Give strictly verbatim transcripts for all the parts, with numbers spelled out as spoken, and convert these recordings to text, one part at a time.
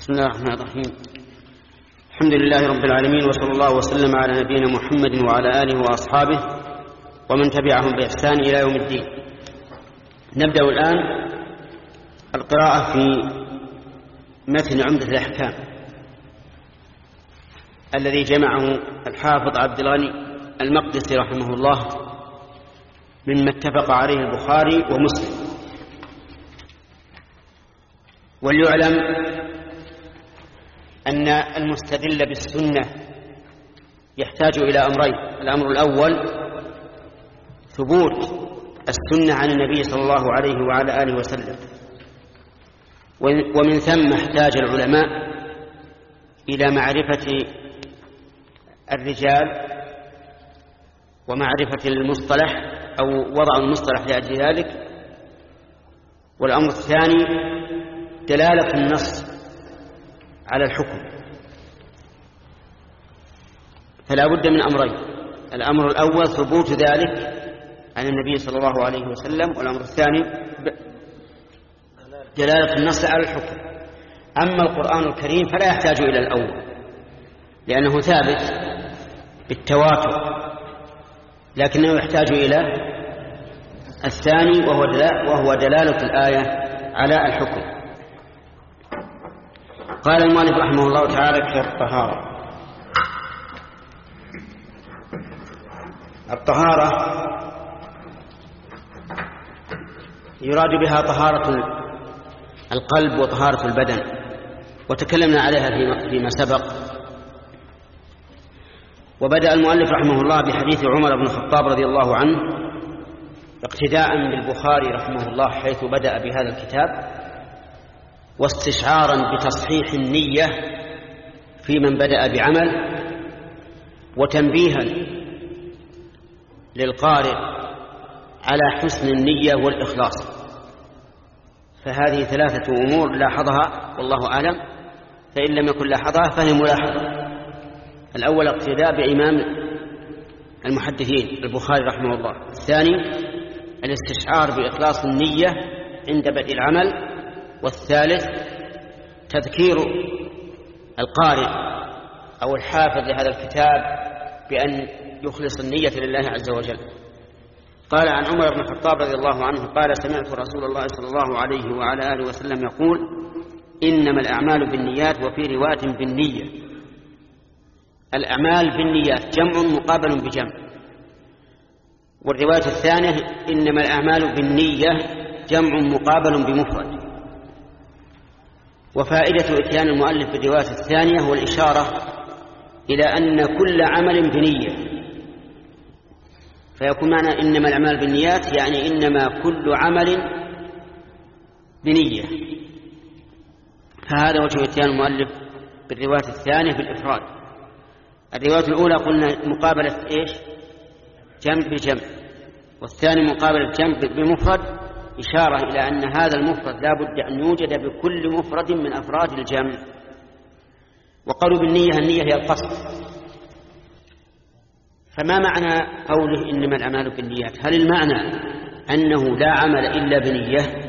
بسم الله الرحمن الرحيم. الحمد لله رب العالمين، وصلى الله وسلم على نبينا محمد وعلى آله وأصحابه ومن تبعهم بإحسان إلى يوم الدين. نبدأ الآن القراءة في متن عمدة الأحكام الذي جمعه الحافظ عبد الغني المقدسي رحمه الله مما اتفق عليه البخاري ومسلم. وليعلم أن المستدل بالسنة يحتاج إلى أمرين: الأمر الأول ثبوت السنة عن النبي صلى الله عليه وعلى آله وسلم، ومن ثم احتاج العلماء إلى معرفة الرجال ومعرفة المصطلح أو وضع المصطلح لأجل ذلك. والأمر الثاني دلالة النص على الحكم، فلا بد من أمرين: الأمر الأول ثبوت ذلك عن النبي صلى الله عليه وسلم، والأمر الثاني دلالة النص على الحكم. أما القرآن الكريم فلا يحتاج إلى الأول لأنه ثابت بالتواتر، لكنه يحتاج إلى الثاني وهو دلالة الآية على الحكم. قال المؤلف رحمه الله تعالى في الطهارة. الطهارة يراد بها طهارة القلب وطهارة البدن، وتكلمنا عليها فيما سبق. وبدأ المؤلف رحمه الله بحديث عمر بن الخطاب رضي الله عنه اقتداء بالبخاري رحمه الله حيث بدأ بهذا الكتاب، واستشعارا بتصحيح النية في من بدأ بعمل، وتنبيها للقارئ على حسن النية والإخلاص. فهذه ثلاثة أمور لاحظها والله أعلم، فإن لم يكن لاحظها فهي ملاحظة. الأول اقتداء بإمام المحدثين البخاري رحمه الله، الثاني الاستشعار بإخلاص النية عند بدء العمل، والثالث تذكير القارئ أو الحافظ لهذا الكتاب بأن يخلص النية لله عز وجل. قال عن عمر بن الخطاب رضي الله عنه قال: سمعت رسول الله صلى الله عليه وعلى آله وسلم يقول: إنما الأعمال بالنيات، وفي رواية بالنية. الأعمال بالنيات جمع مقابل بجمع، والرواية الثانية إنما الأعمال بالنية جمع مقابل بمفرد. وفائدة إتيان المؤلف بالرواية الثانية هو الإشارة إلى أن كل عمل بنية، فيكون معنى إنما الأعمال بالنيات يعني إنما كل عمل بنية. فهذا وجه إتيان المؤلف بالرواية الثانية بالإفراد. الرواية الأولى قلنا مقابلة إيش؟ جمع بجمع، والثاني مقابلة جمع بمفرد، إشارة إلى أن هذا المفرد لا بد أن يوجد بكل مفرد من أفراد الجمع. وقالوا بالنية النية هي القصد. فما معنى قوله إنما الأعمال بالنيات؟ هل المعنى أنه لا عمل إلا بنية،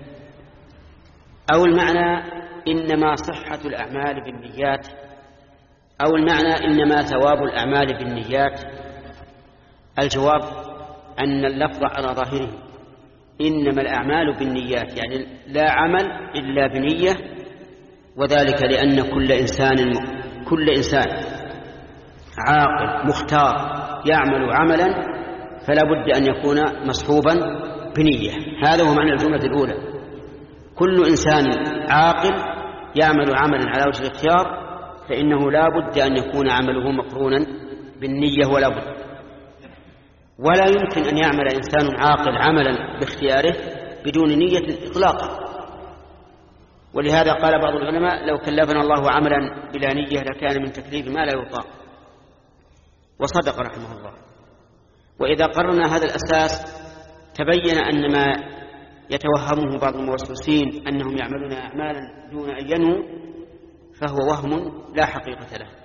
أو المعنى إنما صحة الأعمال بالنيات، أو المعنى إنما ثواب الأعمال بالنيات؟ الجواب أن اللفظ على ظاهره إنما الأعمال بالنيات، يعني لا عمل إلا بنية، وذلك لأن كل إنسان كل إنسان عاقل مختار يعمل عملا فلا بد أن يكون مصحوبا بنية. هذا هو معنى الجملة الأولى: كل إنسان عاقل يعمل عملا على وجه الاختيار فإنه لا بد أن يكون عمله مقرونا بالنية، ولا بد. ولا يمكن أن يعمل إنسان عاقل عملا باختياره بدون نية إطلاقا. ولهذا قال بعض العلماء: لو كلفنا الله عملا بلا نية لكان من تكليف ما لا يطاق. وصدق رحمه الله. وإذا قررنا هذا الأساس تبين أن ما يتوهمه بعض الموسوسين أنهم يعملون أعمالا دون أن ينووا فهو وهم لا حقيقة له.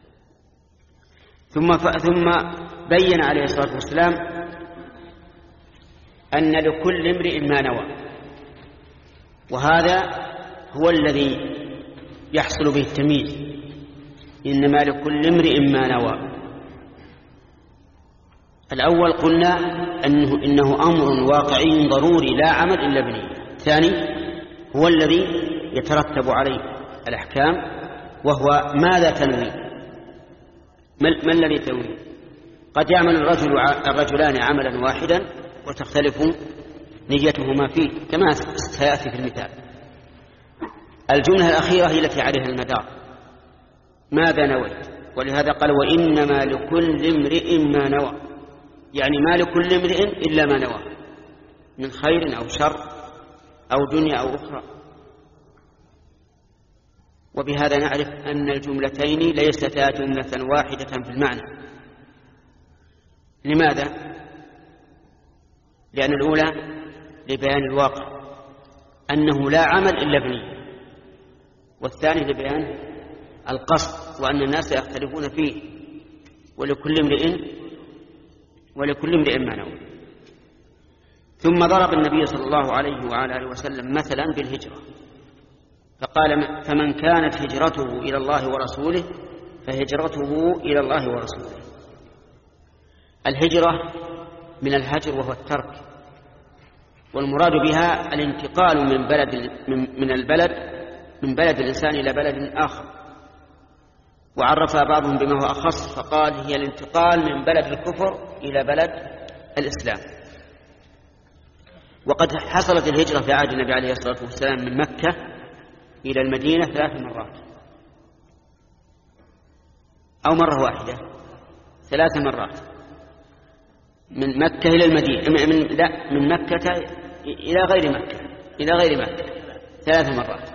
ثم ثم بين عليه الصلاة والسلام أن لكل امرئ ما نوى، وهذا هو الذي يحصل به التمييز. إنما لكل امرئ ما نوى. الأول قلنا أنه إنه أمر واقعي ضروري لا عمل إلا بنية. الثاني هو الذي يترتب عليه الأحكام، وهو ماذا تنوي، ما الذي تنوي. قد يعمل الرجل الرجلان عملا واحدا وتختلف نيتهما فيه كما سيأتي في المثال. الجملة الأخيرة هي التي عليها المدار، ماذا نويت، ولهذا قال وإنما لكل امرئ ما نوى، يعني ما لكل امرئ إلا ما نوى من خير أو شر أو دنيا أو أخرى. وبهذا نعرف أن الجملتين ليستا جملة واحدة في المعنى. لماذا؟ لأن الأولى لبيان الواقع أنه لا عمل إلا بنية، والثاني لبيان القصد وأن الناس يختلفون فيه، ولكل امرئ ولكل امرئ ما نوى. ثم ضرب النبي صلى الله عليه وعلى آله وسلم مثلا بالهجرة فقال فمن كانت هجرته إلى الله ورسوله فهجرته إلى الله ورسوله. الهجرة من الهجر وهو الترك، والمراد بها الانتقال من بلد من البلد من بلد الإنسان إلى بلد آخر، وعرفها بعضهم بما هو أخص فقال هي الانتقال من بلد الكفر إلى بلد الإسلام. وقد حصلت الهجرة في عهد النبي عليه الصلاة والسلام من مكة إلى المدينة ثلاث مرات أو مرة واحدة، ثلاث مرات من مكة إلى المدينة من لا من مكة إلى غير مكة إلى غير مكة ثلاث مرات.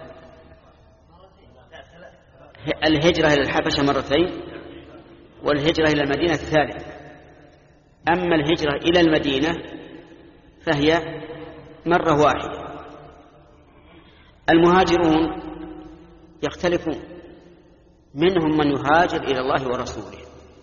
الهجرة إلى الحبشة مرتين، والهجرة إلى المدينة الثالث. أما الهجرة إلى المدينة فهي مرة واحدة. المهاجرون يختلفون، منهم من يهاجر إلى الله ورسوله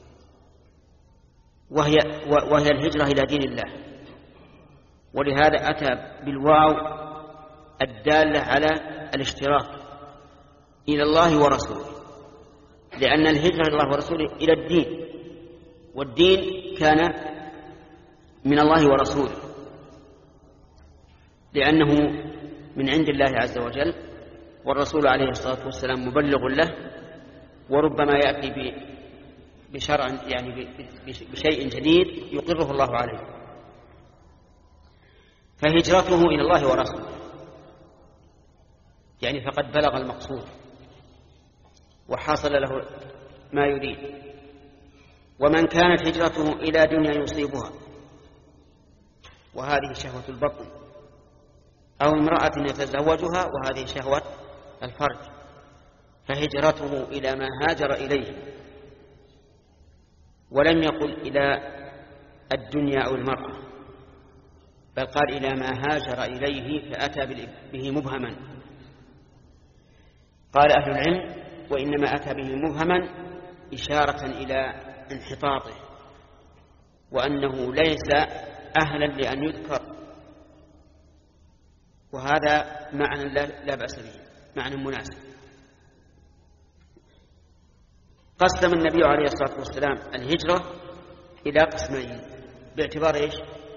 وهي, وهي الهجرة إلى دين الله، ولهذا أتى بالواو الدالة على الاشتراك إلى الله ورسوله، لأن الهجرة إلى الله ورسوله إلى الدين، والدين كان من الله ورسوله لأنه من عند الله عز وجل، والرسول عليه الصلاة والسلام مبلغ له، وربما يأتي بشرع يعني بشيء جديد يقره الله عليه. فهجرته إلى الله ورسوله يعني فقد بلغ المقصود وحصل له ما يريد. ومن كانت هجرته إلى دنيا يصيبها وهذه شهوة البطن، أو امرأة يتزوجها وهذه شهوة الفرج، فهجرته إلى ما هاجر إليه، ولم يقل إلى الدنيا أو المرأة، بل قال إلى ما هاجر إليه فأتى به مبهما. قال أهل العلم وإنما أتى به مبهما إشارة إلى انحطاطه وأنه ليس أهلا لأن يذكر، وهذا معنى لا بأس به، معنى مناسب. قسم النبي عليه الصلاة والسلام الهجرة إلى قسمين باعتبار إيش؟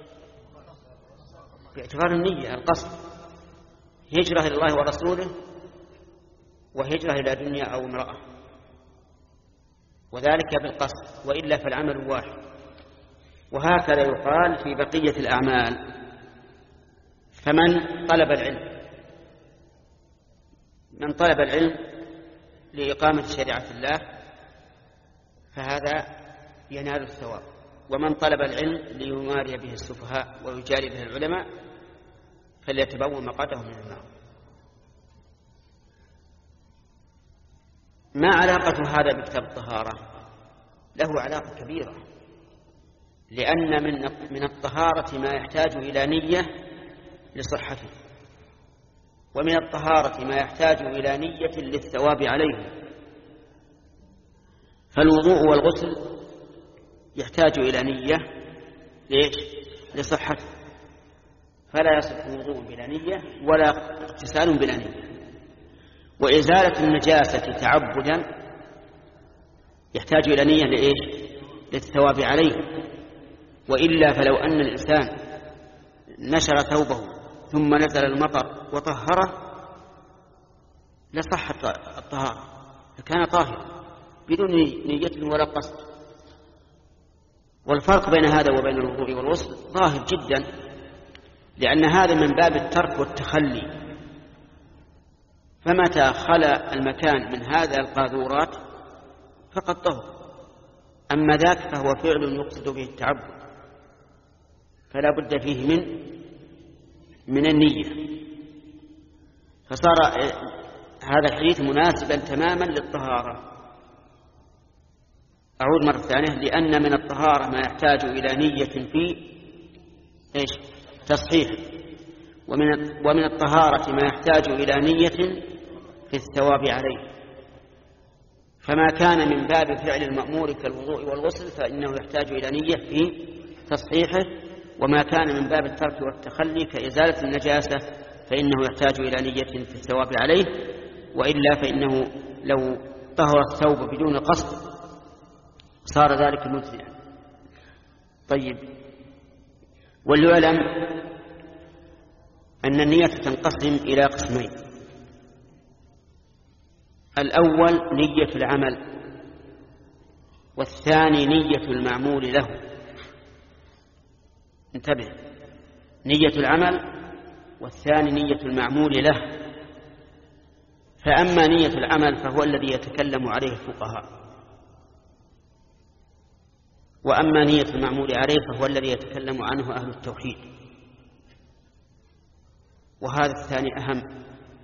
باعتبار النية، القصد، هجرة إلى الله ورسوله وهجرة إلى دنيا أو امرأة، وذلك بالقصد، وإلا فالعمل واحد. وهكذا يقال في بقية الأعمال. فمن طلب العلم من طلب العلم لإقامة شريعة الله فهذا ينال الثواب، ومن طلب العلم ليماري به السفهاء ويجاري به العلماء فليتبوأ مقعده من النار. ما علاقة هذا بكتاب الطهارة؟ له علاقة كبيرة، لأن من من الطهارة ما يحتاج إلى نية لصحته، ومن الطهارة ما يحتاج إلى نية للثواب عليه. فالوضوء والغسل يحتاج إلى نية ليش؟ لصحته، فلا يصح وضوء بلا نية ولا اغتسال بلا نية. وإزالة النجاسة تعبدا يحتاج إلى نية لإيش؟ للثواب عليه. وإلا فلو أن الإنسان نشر ثوبه ثم نزل المطر وطهره لصح الطهارة، فكان طاهرا بدون نية ولا قصد. والفرق بين هذا وبين الوضوء والغسل ظاهر جدا، لأن هذا من باب الترك والتخلي، فمتى خلا المكان من هذا القاذورات فقد طهر. أما ذاك فهو فعل يقصد به التعبد، فلا بد فيه من من النية. فصار هذا الحديث مناسبا تماما للطهارة. أعود مرة ثانية، لأن من الطهارة ما يحتاج إلى نية في إيش؟ تصحيح، ومن ومن الطهارة ما يحتاج إلى نية في الثواب عليه. فما كان من باب فعل المأمور كالوضوء والغسل فإنه يحتاج إلى نية في تصحيحه، وما كان من باب الترك والتخلي كإزالة النجاسة فإنه يحتاج إلى نية في الثواب عليه. وإلا فإنه لو طهر الثوب بدون قصد صار ذلك مجزئا. طيب، وليعلم أن النية تنقسم إلى قسمين: الأول نية العمل، والثاني نية المعمول له. انتبه، نية العمل والثاني نية المعمول له. فأما نية العمل فهو الذي يتكلم عليه الفقهاء، وأما نية المعمول عليه فهو الذي يتكلم عنه أهل التوحيد. وهذا الثاني أهم،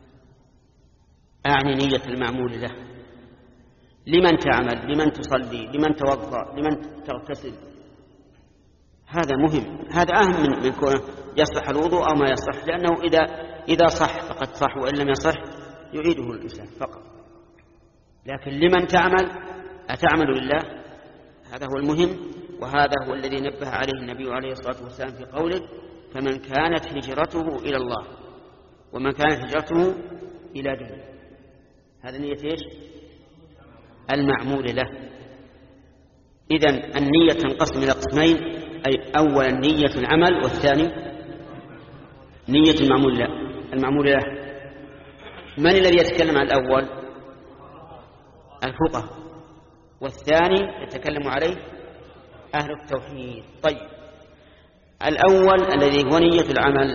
أعني نية المعمول له. لمن تعمل؟ لمن تصلي؟ لمن توضأ؟ لمن تغتسل؟ هذا مهم، هذا أهم من, من كونه يصح الوضوء أو ما يصح، لأنه إذا, إذا صح فقد صح، وإن لم يصح يعيده الإنسان فقط. لكن لمن تعمل؟ أتعمل لله؟ هذا هو المهم، وهذا هو الذي نبه عليه النبي عليه الصلاة والسلام في قوله: فمن كانت هجرته إلى الله ومن كانت هجرته إلى دنيا. هذا نية إيش؟ المعمول له. إذن النية تنقسم إلى قسمين: أي أولا نية العمل، والثاني نية المعمول له. المعمول له من الذي يتكلم عن الأول؟ الفقهاء، والثاني يتكلم عليه أهل التوحيد. طيب، الأول الذي هو نية العمل،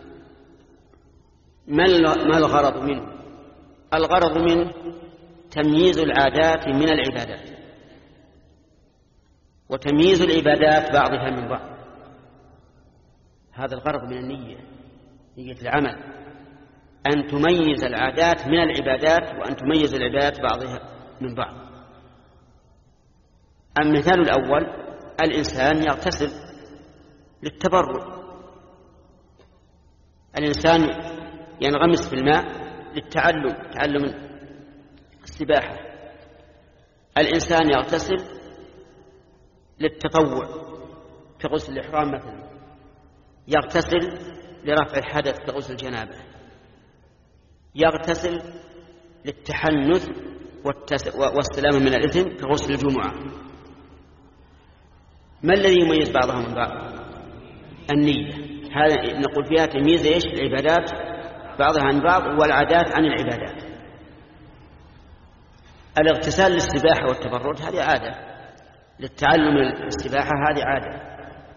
ما الغرض منه؟ الغرض منه تمييز العادات من العبادات، وتمييز العبادات بعضها من بعض. هذا الغرض من النية، نية العمل، أن تميز العادات من العبادات، وأن تميز العبادات بعضها من بعض. المثال الأول: الإنسان يغتسل للتبرد، الإنسان ينغمس في الماء للتعلم، تعلم السباحة. الإنسان يغتسل للتطوع كغسل الإحرام مثلا، يغتسل لرفع الحدث كغسل الجنابة، يغتسل للتحنث والسلامة من الإثم كغسل الجمعة. ما الذي يميز بعضها من بعض؟ النية. هذا نقول فيها تمييز إيش؟ العبادات بعضها عن بعض، والعادات عن العبادات. الاغتسال للسباحة والتبرد هذه عادة، للتعلم السباحة هذه عادة،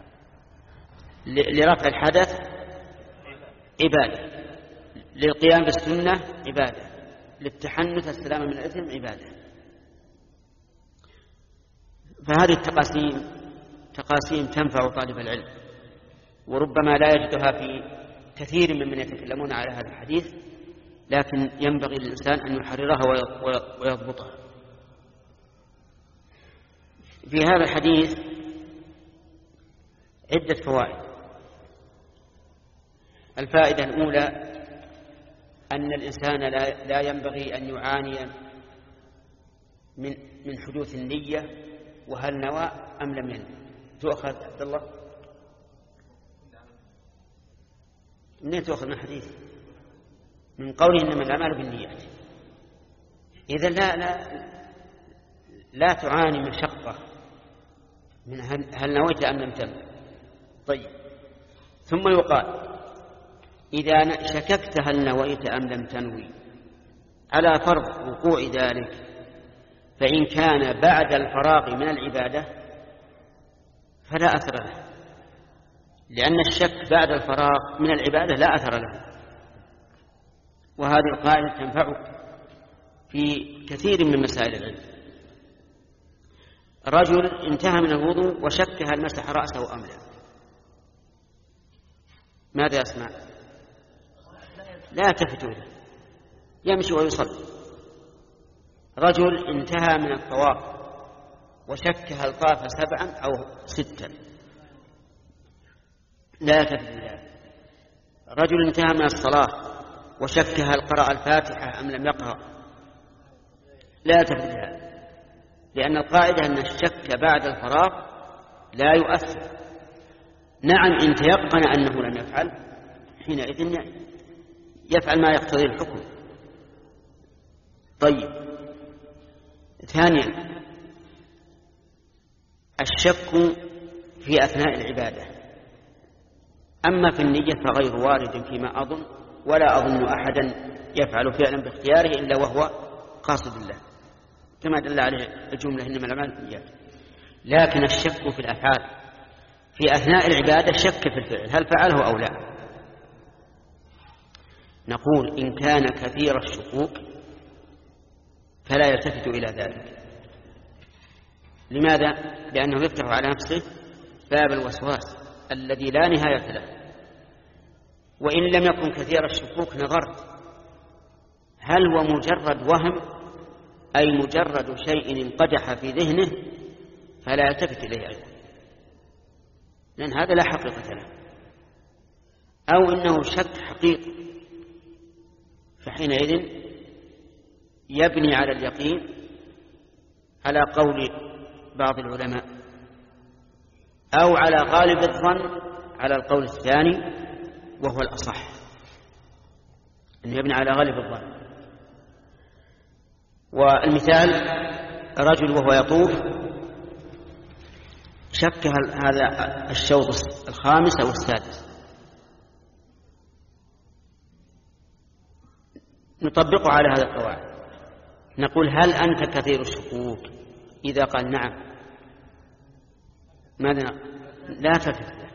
لرفع الحدث عبادة، للقيام بالسنة عبادة، للتحنث السلامة من الإثم عبادة. فهذه التقاسيم تقاسيم تنفع طالب العلم، وربما لا يجدها في كثير ممن يتكلمون على هذا الحديث، لكن ينبغي للإنسان أن يحررها ويضبطها. في هذا الحديث عدة فوائد. الفائدة الأولى أن الإنسان لا ينبغي أن يعاني من من حدوث النية، وهل نوى أم لم ينوي. تؤخذ عبد الله منين تؤخذ من الحديث؟ من قوله إنما الأعمال بالنيات. إذا لا لا لا تعاني مشقة من هل نويت أم لم تنوي. طيب، ثم يقال إذا شككت هل نويت أم لم تنوي على فرض وقوع ذلك، فإن كان بعد الفراغ من العبادة فلا أثر له، لأن الشك بعد الفراغ من العبادة لا أثر له. وهذه القاعدة تنفعك في كثير من مسائل العلم. رجل انتهى من الوضوء وشك هل مسح رأسه أم لا، ماذا يصنع؟ لا يلتفت إليه، يمشي ويصلي. رجل انتهى من الطواف وشك هل طاف سبعا أو ستا، لا يلتفت إليه. رجل انتهى من الصلاة وشك هل قرأ الفاتحة أم لم يقرأ، لا يلتفت إليه، لأن القاعدة أن الشك بعد الفراغ لا يؤثر. نعم، إن تيقن أنه لم يفعل حينئذ يفعل ما يقتضي الحكم. طيب، ثانيا الشك في أثناء العبادة. أما في النية فغير وارد فيما أظن، ولا أظن أحدا يفعل فعلا باختياره إلا وهو قاصد الله، كما دل عليه الجملة إنما الأعمال بالنيات. لكن الشك في الأفعال في أثناء العبادة شك في الفعل هل فعله أو لا. نقول إن كان كثير الشكوك فلا يلتفت إلى ذلك. لماذا؟ لأنه يفتح على نفسه باب الوسواس الذي لا نهاية له. وإن لم يكن كثير الشكوك نظرت هل هو مجرد وهم أي مجرد شيء انقدح في ذهنه، فلا يلتفت إليه أيضا، لأن هذا لا حقيقة له. أو إنه شك حقيقي، فحينئذ يبني على اليقين على قول بعض العلماء، أو على غالب الظن على القول الثاني وهو الأصح، أن يبني على غالب الظن. والمثال رجل وهو يطوف شك هذا الشوط الخامس أو السادس، نطبقه على هذا القواعد. نقول هل أنت كثير الشكوك؟ إذا قال نعم، ماذا؟ لا تلتفت له،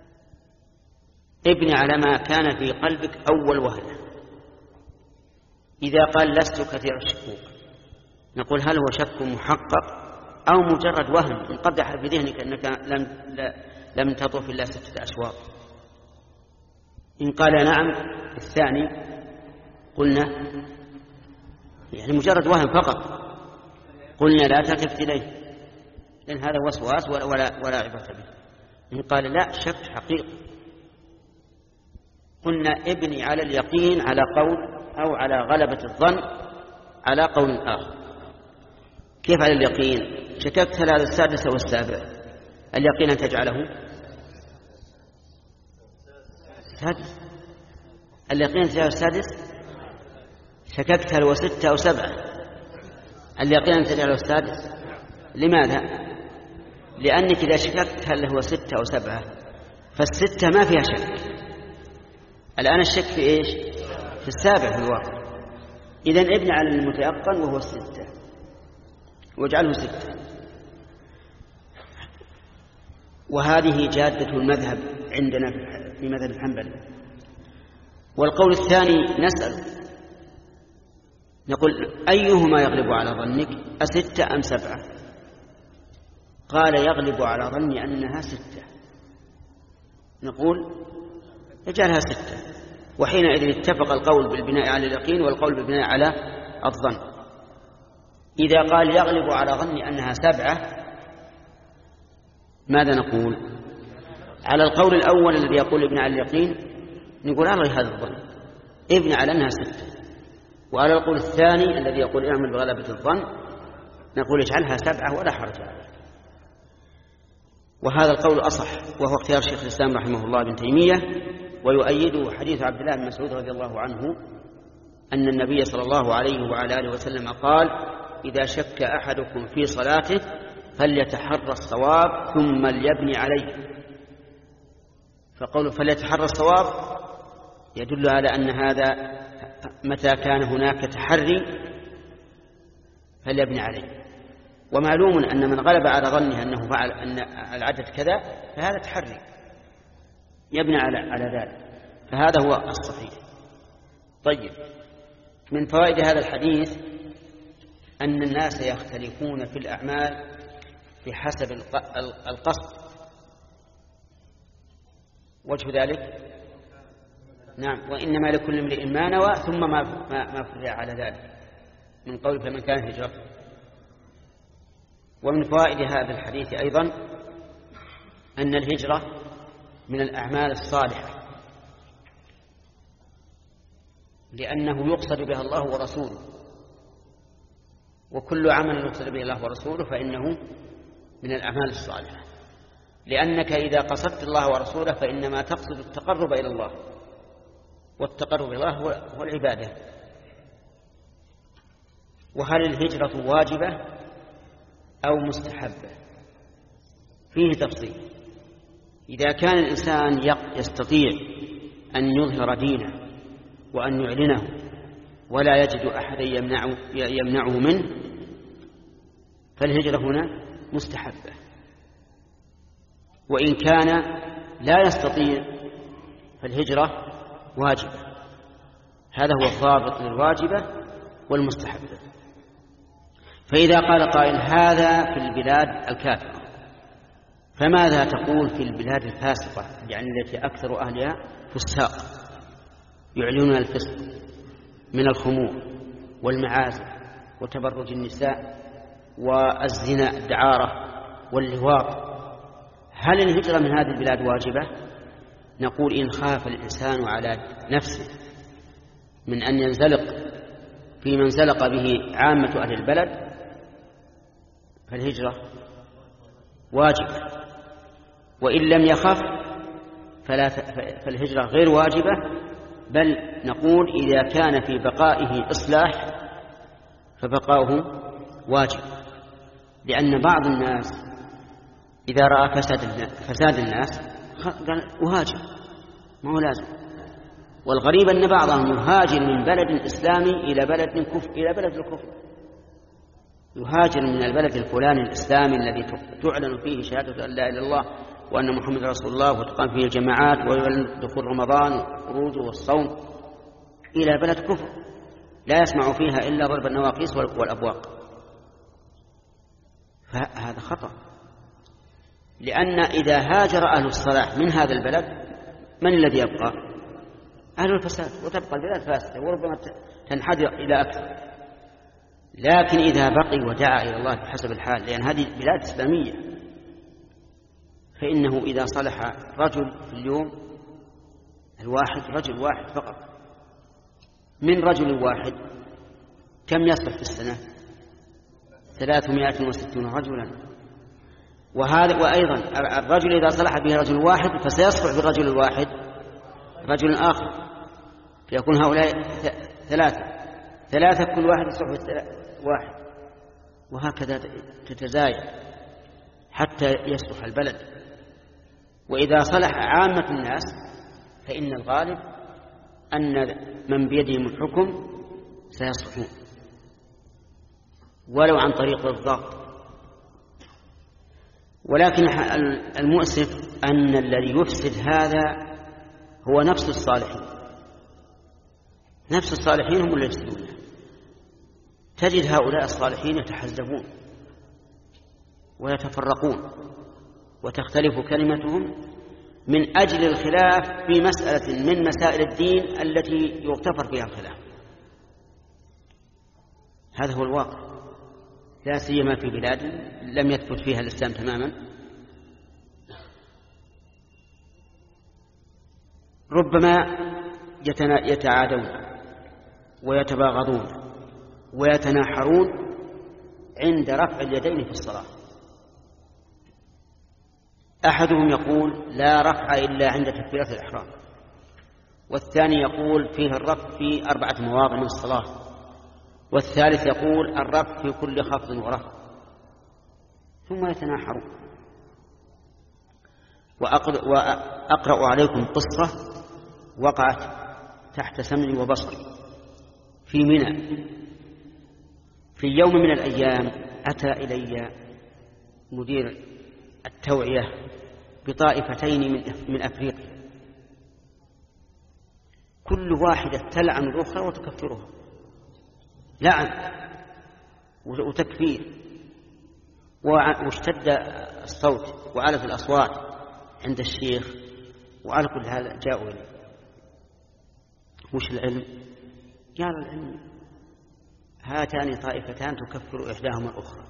ابني على ما كان في قلبك أول وهلة. إذا قال لست كثير الشكوك، نقول هل هو شك محقق أو مجرد وهم انقدح في ذهنك أنك لم, لم تطوف إلا ستة أشواط. إن قال نعم الثاني قلنا يعني مجرد وهم فقط، قلنا لا تلتفت إليه، لأن هذا وسواس ولا, ولا, ولا عبرة به. إن قال لا شك حقيقي، قلنا ابني على اليقين على قول أو على غلبة الظن على قول آخر. كيف على اليقين؟ شككت هل هذا السادس أو السابع؟ اليقين أن تجعله سادس، اليقين أن تجعله السادس. شككت هل هو ستة أو سبعة؟ اليقين أن تجعله السادس. لماذا؟ لأنك إذا شككت هل هو ستة أو سبعة فالستة ما فيها شك، الآن الشك في إيش؟ في السابع في الواقع. إذن ابن على المتيقن وهو الستة واجعله ستة. وهذه جادة المذهب عندنا في مذهب الحنبلي. والقول الثاني نسأل نقول أيهما يغلب على ظنك، أستة أم سبعة؟ قال يغلب على ظني أنها ستة. نقول اجعلها ستة، وحينئذ اتفق القول بالبناء على اليقين والقول بالبناء على الظن. إذا قال يغلب على ظني أنها سبعة ماذا نقول؟ على القول الأول الذي يقول ابن على اليقين نقول أرى هذا الظن ابن على أنها ستة، وعلى القول الثاني الذي يقول اعمل بغلبة الظن نقول اجعلها سبعة ولا حرج عليك. وهذا القول أصح، وهو اختيار شيخ الإسلام رحمه الله ابن تيمية، ويؤيده حديث عبد الله بن مسعود رضي الله عنه أن النبي صلى الله عليه وعلى آله وسلم قال: إذا شك أحدكم في صلاته فليتحرى الصواب ثم ليبني عليه. فقوله فليتحرى الصواب يدل على أن هذا متى كان هناك تحري فليبني عليه. ومعلوم أن من غلب على ظنه أنه فعل أن العدد كذا فهذا تحري يبني على على ذلك، فهذا هو الصحيح. طيب، من فوائد هذا الحديث أن الناس يختلفون في الأعمال بحسب القصد. وجه ذلك نعم، وإنما لكل امرئ ما نوى ثم ما ما فرع على ذلك، من قول فمن كان هجرته. ومن فوائد هذا الحديث أيضا أن الهجرة من الأعمال الصالحة، لأنه يقصد بها الله ورسوله، وكل عمل يقصد به الله ورسوله فإنه من الأعمال الصالحة، لأنك إذا قصدت الله ورسوله فإنما تقصد التقرب إلى الله، والتقرب إلى الله هو العبادة. وهل الهجرة واجبة أو مستحبة؟ فيه تفصيل. إذا كان الإنسان يستطيع أن يظهر دينه وأن يعلنه ولا يجد أحدا يمنعه, يمنعه منه فالهجرة هنا مستحبة. وإن كان لا يستطيع فالهجرة واجبة. هذا هو الضابط للواجبة والمستحبة. فإذا قال قائل هذا في البلاد الكافرة، فماذا تقول في البلاد الفاسقة يعني التي أكثر أهلها فساق يعلنون الفسق من الخمور والمعازف وتبرج النساء والزنا الدعارة واللواط؟ هل الهجرة من هذه البلاد واجبة؟ نقول إن خاف الإنسان على نفسه من أن ينزلق في من زلق به عامة أهل البلد فالهجرة واجبة، وإن لم يخف فلا فالهجرة غير واجبة، بل نقول إذا كان في بقائه إصلاح فبقاؤه واجب، لأن بعض الناس إذا رأى فساد فساد الناس قال أهاجر، ما هو لازم. والغريب أن بعضهم يهاجر من بلد إسلامي إلى بلد كفر إلى بلد الكفر، يهاجر من البلد الفلاني الإسلامي الذي تعلن فيه شهادة أن لا إله إلا الله وأن محمد رسول الله وتقام فيه الجماعات ويعلن دخول رمضان والخروج والصوم، إلى بلد كفر لا يسمع فيها إلا ضرب النواقيس والأبواق. فهذا خطأ، لأن إذا هاجر أهل الصلاح من هذا البلد من الذي يبقى؟ أهل الفساد، وتبقى البلاد فاسدة وربما تنحدر إلى أكثر. لكن إذا بقي ودعا إلى الله بحسب الحال، لأن هذه بلاد إسلامية، فإنه إذا صلح رجل في اليوم الواحد، رجل واحد فقط، من رجل واحد كم يصلح في السنة؟ ثلاثمائة وستون رجلا. وهذا وأيضا الرجل إذا صلح به رجل واحد فسيصلح بالرجل الواحد رجل آخر، فيكون هؤلاء ثلاثة ثلاثة كل واحد يصلح واحد، وهكذا تتزايد حتى يصلح البلد. وإذا صلح عامة الناس فإن الغالب أن من بيدهم الحكم سيصلحون ولو عن طريق الضغط. ولكن المؤسف أن الذي يفسد هذا هو نفس الصالحين، نفس الصالحين هم اللي يفسدون. تجد هؤلاء الصالحين يتحزبون ويتفرقون وتختلف كلمتهم من أجل الخلاف في مسألة من مسائل الدين التي يغتفر فيها الخلاف. هذا هو الواقع، لا سيما في بلاد لم يثبت فيها الإسلام تماما. ربما يتعادون ويتباغضون ويتناحرون عند رفع اليدين في الصلاة. أحدهم يقول لا رفع إلا عند تكبيرة الإحرام، والثاني يقول فيه الرفع في أربعة مواضع من الصلاة، والثالث يقول الرفع في كل خفض ورفع، ثم يتناحرون. وأقرأ عليكم قصة وقعت تحت سمعي وبصري في منى. في يوم من الأيام أتى إلي مدير التوعية بطائفتين من أفريقيا، كل واحدة تلعن الأخرى وتكفرها، لعن وتكفير، واشتد الصوت وعلت الأصوات عند الشيخ. وعلى كل هذا جاءوا إليه. وش العلم؟ قال العلم هاتان طائفتان تكفر إحداهما الأخرى.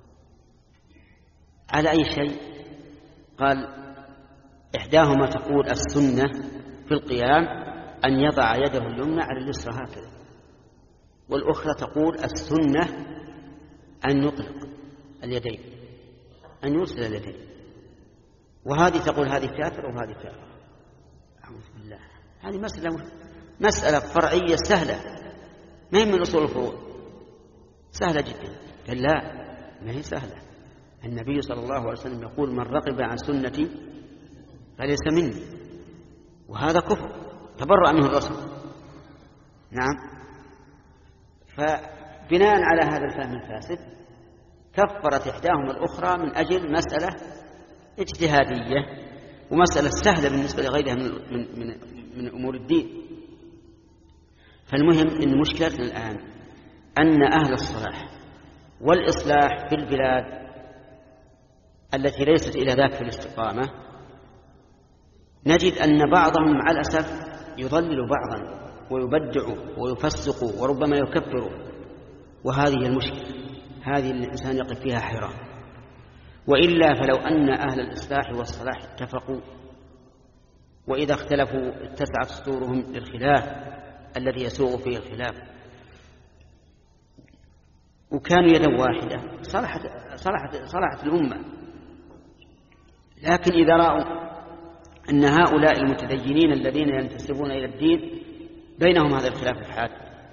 على أي شيء؟ قال إحداهما تقول السنة في القيام أن يضع يده اليمنى على اليسرى هكذا، والأخرى تقول السنة أن يطلق اليدين، أن يرسل اليدين. وهذه تقول هذه كافر وهذه كافر. أعوذ بالله. هذه مسألة مسألة فرعية سهلة، ما هي من أصول الفروع، سهلة جدا. قال لا، ما هي سهلة. النبي صلى الله عليه وسلم يقول من رغب عن سنتي فليس مني، وهذا كفر تبرأ منه الرسول. نعم. فبناء على هذا الفهم الفاسد كفرت إحداهما الأخرى من أجل مسألة اجتهادية ومسألة سهلة بالنسبة لغيرها من, من, من, من أمور الدين. فالمهم أن مشكلتنا الآن أن أهل الصلاح والإصلاح في البلاد التي ليست إلى ذاك في الاستقامة نجد أن بعضهم مع الأسف يضلل بعضا ويبدع ويفسق وربما يكفر، وهذه المشكلة، هذه الإنسان يقف فيها حيران. وإلا فلو أن أهل الإصلاح والصلاح اتفقوا، وإذا اختلفوا اتسعت صدورهم للخلاف الذي يسوغ فيه الخلاف، وكانوا يدا واحدة صلحت, صلحت, صلحت الأمة. لكن إذا رأوا أن هؤلاء المتدينين الذين ينتسبون إلى الدين بينهم هذا الخلاف الحاد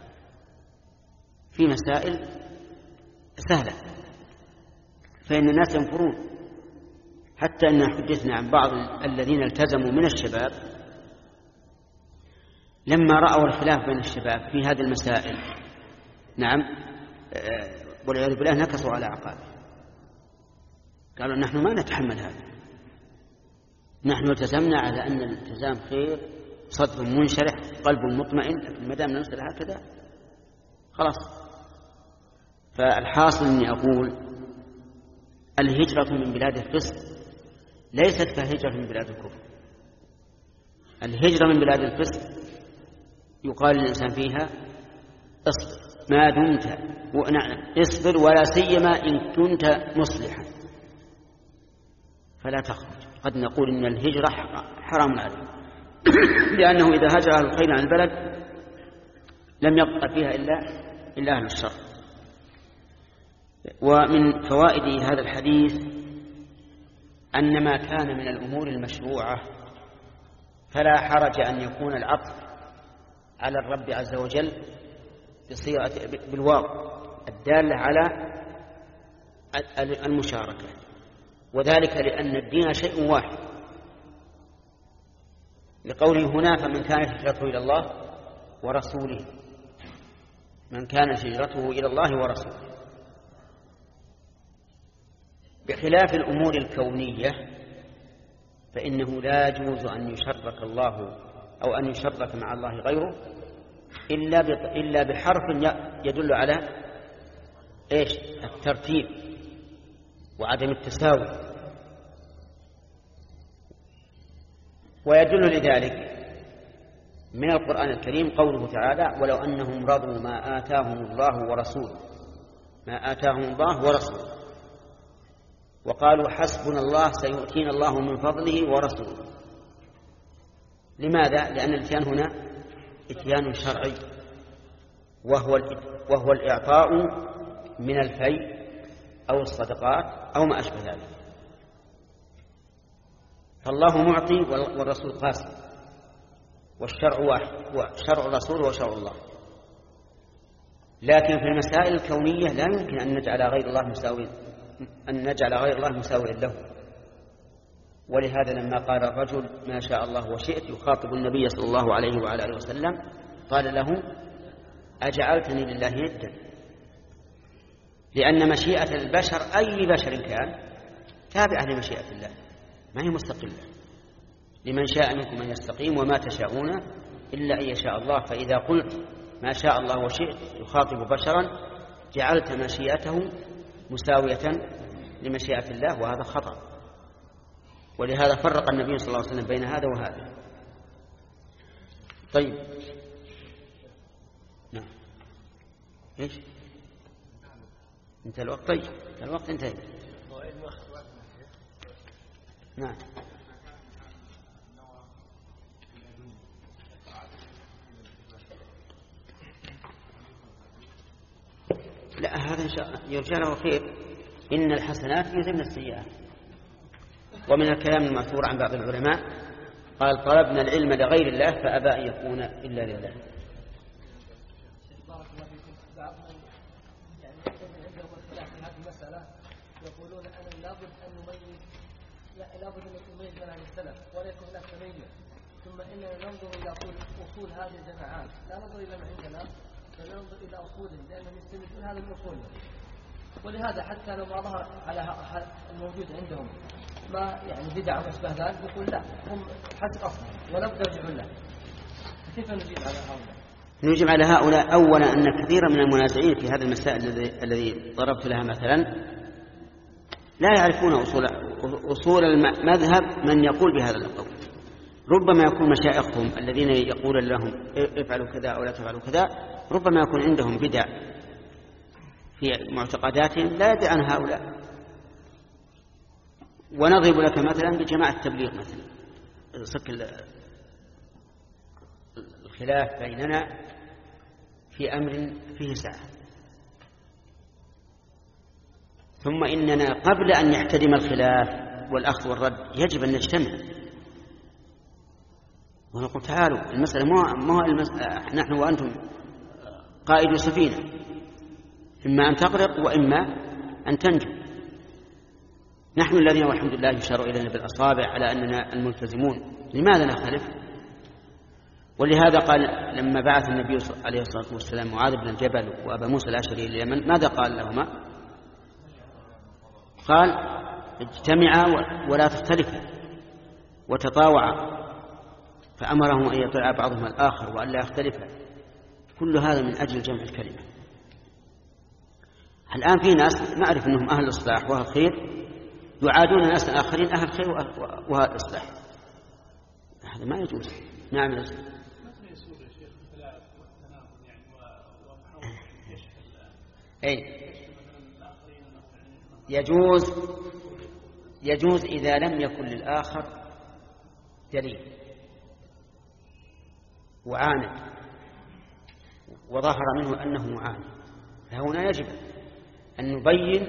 في مسائل سهلة، فإن الناس ينفرون. حتى أن حدثنا عن بعض الذين التزموا من الشباب لما رأوا الخلاف بين الشباب في هذه المسائل، نعم، والعياذ بالله، نكصوا على أعقابهم. قالوا نحن ما نتحمل هذا، نحن التزمنا على أن الالتزام خير، صدر منشرح، قلب مطمئن، لكن ما دام نوصل هكذا خلاص. فالحاصل أني أقول الهجرة من بلاد الفسق ليست كهجرة من بلاد الكفر. الهجرة من بلاد الفسق يقال للإنسان فيها اصبر ما دمت، نعم اصبر ولا سيما إن كنت مصلحا فلا تخرج. قد نقول إن الهجرة حرام عليه لأنه إذا هاجر أهل الخير عن البلد لم يبقى فيها إلا إلا أهل الشر. ومن فوائد هذا الحديث أن ما كان من الأمور المشروعة فلا حرج أن يكون العطف على الرب عز وجل بصيغة بالواو الدالة على المشاركة، وذلك لأن الدين شيء واحد، لقوله هنا فمن كانت هجرته إلى الله ورسوله، من كانت هجرته إلى الله ورسوله. بخلاف الأمور الكونية فإنه لا يجوز أن يشرك الله أو أن يشرك مع الله غيره إلا إلا بحرف يدل على إيش؟ الترتيب وعدم التساوي. ويدل لذلك من القرآن الكريم قوله تعالى ولو أنهم رضوا ما آتاهم الله ورسوله، ما آتاهم الله ورسوله، وقالوا حسبنا الله سيؤتينا الله من فضله ورسوله. لماذا؟ لأن الاتيان هنا اتيان شرعي، وهو وهو الإعطاء من الفيء أو الصدقات أو ما أشبه ذلك. فالله معطي والرسول قاسم، والشرع واحد، وشرع الرسول وشرع الله. لكن في المسائل الكونية لا يمكن أن نجعل غير الله مساوي أن نجعل غير الله مساويا له. ولهذا لما قال الرجل ما شاء الله وشئت يخاطب النبي صلى الله عليه وعلى آله وسلم قال له أجعلتني لله ندا، لأن مشيئة البشر أي بشر كان تابعة لمشيئة الله، ما هي مستقلة. لمن شاء منكم أن يستقيم وما تشاءون إلا أن يشاء الله. فإذا قلت ما شاء الله وشئت يخاطب بشرا جعلت مشيئته مساوية لمشيئة الله، وهذا خطأ. ولهذا فرق النبي صلى الله عليه وسلم بين هذا وهذا. طيب نعم ايش انت الوقت؟ طيب الوقت انتهى. نعم لا، هذا إن شاء يرجى له خير. إن الحسنات يذهبن السيئات. ومن الكلام المأثور عن بعض العلماء قال طلبنا العلم لغير الله فأبى أن يكون إلا لله. بارك الله فيكم. بعضهم يعني عندهم الخلاف في هذه المسألة يقولون أن لابد أن نميز لابد أن نميز بين السلف ولا يكون هناك تميز. ثم إننا ننظر إلى أصول هذه الجماعات، لا ننظر إلى ما عندنا بل ننظر إلى أصولهم، لأنهم يستندون هذه الأصول. ولهذا حتى لو ما ظهر على الموجود عندهم ما يعني بدع واشبه ذلك يقول لا هم حسب أصلهم ولا بد يرجعون له. كيف نجيب على هؤلاء؟ نجيب على هؤلاء أولا أن كثيرا من المنازعين في هذا المسائل الذي ضربت لها مثلا لا يعرفون أصول, أصول المذهب من يقول بهذا القول. ربما يكون مشايخهم الذين يقول لهم افعلوا كذا أو لا تفعلوا كذا ربما يكون عندهم بدع في معتقداتهم لا يدري عن هؤلاء. ونضرب لك مثلا بجماعة التبليغ مثلا صك الخلاف بيننا في أمر فيه ساعة، ثم إننا قبل أن يحتدم الخلاف والأخذ والرد يجب أن نجتمع ونقول تعالوا المسألة ما المسألة نحن وأنتم قائد سفينة، إما أن تغرق وإما أن تنجو. نحن الذين والحمد لله يشار إلينا بالأصابع على أننا الملتزمون، لماذا نختلف؟ ولهذا قال لما بعث النبي عليه الصلاة والسلام معاذ بن الجبل وأبا موسى الأشعري إلى اليمن ماذا قال لهما؟ قال اجتمعا ولا تختلفا وتطاوعا، فأمرهم أن يطيع بعضهم الآخر وأن لا يختلفا. كل هذا من أجل جمع الكلمة. الآن في ناس نعرف أنهم أهل الإصلاح وأهل الخير يعادون ناس آخرين أهل الخير وأهل الإصلاح، هذا ما يجوز. نعم يجوز. أي يجوز يجوز إذا لم يكن للآخر دليل وعاند وظهر منه أنه معاند، فهنا يجب أن نبين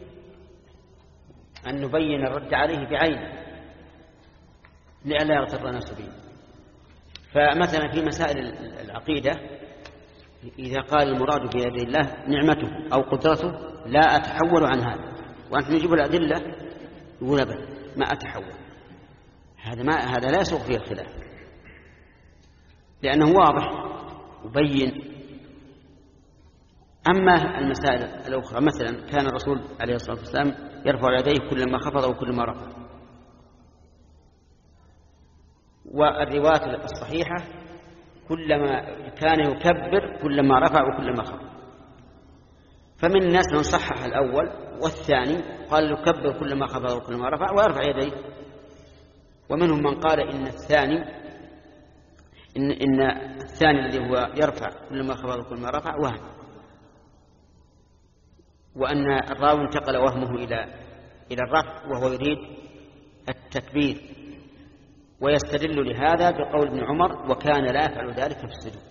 أن نبين الرد عليه بعينه لئلا يغتر الناس به. فمثلا في مسائل العقيدة إذا قال المراد بيد الله نعمته أو قدرته لا أتحول عن هذا، وأنت نجيب الأدلة يقول أبدا ما أتحول، هذا ما هذا لا يسوق فيه الخلاف لأنه واضح وبين. أما المسائل الأخرى مثلا كان الرسول عليه الصلاة والسلام يرفع يديه كلما خفض وكلما رفع، والرواية الصحيحة كلما كان يكبر كلما رفع وكلما خفض. فمن الناس من صحح الأول والثاني قال يكبر كلما خفض وكلما رفع ويرفع يديه، ومنهم من قال إن الثاني إن, إن الثاني الذي هو يرفع كلما خفض وكلما رفع وهم، وأن الراوي انتقل وهمه إلى إلى الرفع وهو يريد التكبير، ويستدل لهذا بقول ابن عمر وكان لا يفعل ذلك في السجود.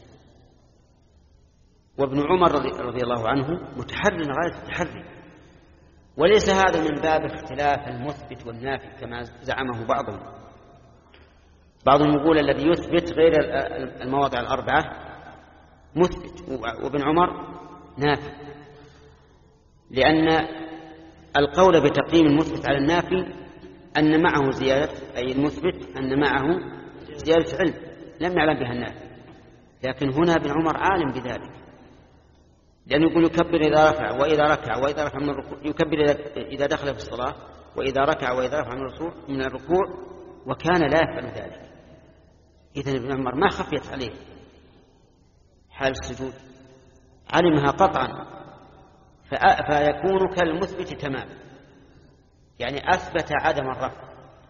وابن عمر رضي الله عنه متحرٍ غاية التحري، وليس هذا من باب اختلاف المثبت والنافي كما زعمه بعضهم، بعضهم يقول الذي يثبت غير المواضع الأربعة مثبت، وابن عمر نافي، لأن القول بتقديم المثبت على النافي أن معه زيادة، أي المثبت أن معه زيادة علم لم يعلم بها النافي. لكن هنا ابن عمر عالم بذلك، لأنه يقول يكبر إذا رفع وإذا ركع وإذا رفع من الركوع، يكبر إذا دخل في الصلاة وإذا ركع وإذا رفع من الركوع، وكان لا يفعل ذلك. إذن ابن عمر ما خفيت عليه حال السجود، علمها قطعا، فيكون كالمثبت تماما، يعني أثبت عدم الرفع.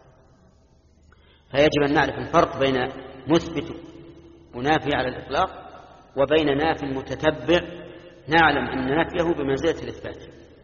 فيجب أن نعرف الفرق بين مثبت منافي على الإطلاق وبين نافي متتبع نعلم أن نفيه بمنزلة الإثبات.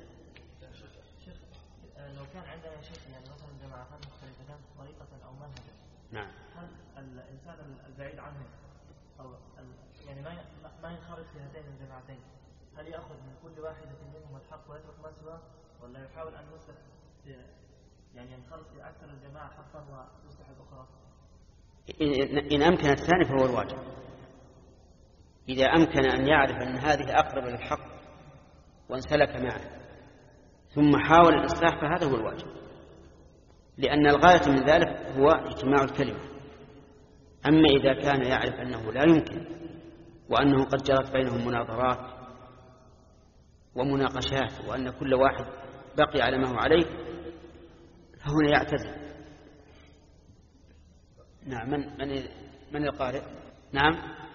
لو كان عندنا شيء يعني مثلا جماعتان مختلفتان طريقة أو منهجا، نعم، هل الإنسان البعيد عنه أو يعني ما ما ينخرط في هاتين الجماعتين، هل يأخذ من كل واحدة منهم الحق ويترك ما سواه، ولا يحاول أن يصلح يعني ينخرط في أكثر الجماعة حقا ويصلح الأخرى؟ إن أمكن الثاني فهو الواجب. إذا أمكن أن يعرف أن هذه أقرب للحق وانسلك معه ثم حاول الإصلاح فهذا هو الواجب، لأن الغاية من ذلك هو اجتماع الكلمة. أما إذا كان يعرف أنه لا يمكن وأنه قد جرت بينهم مناظرات ومناقشات وأن كل واحد بقي على ما هو عليه فهنا يعتذر. نعم. من من من القارئ؟ نعم.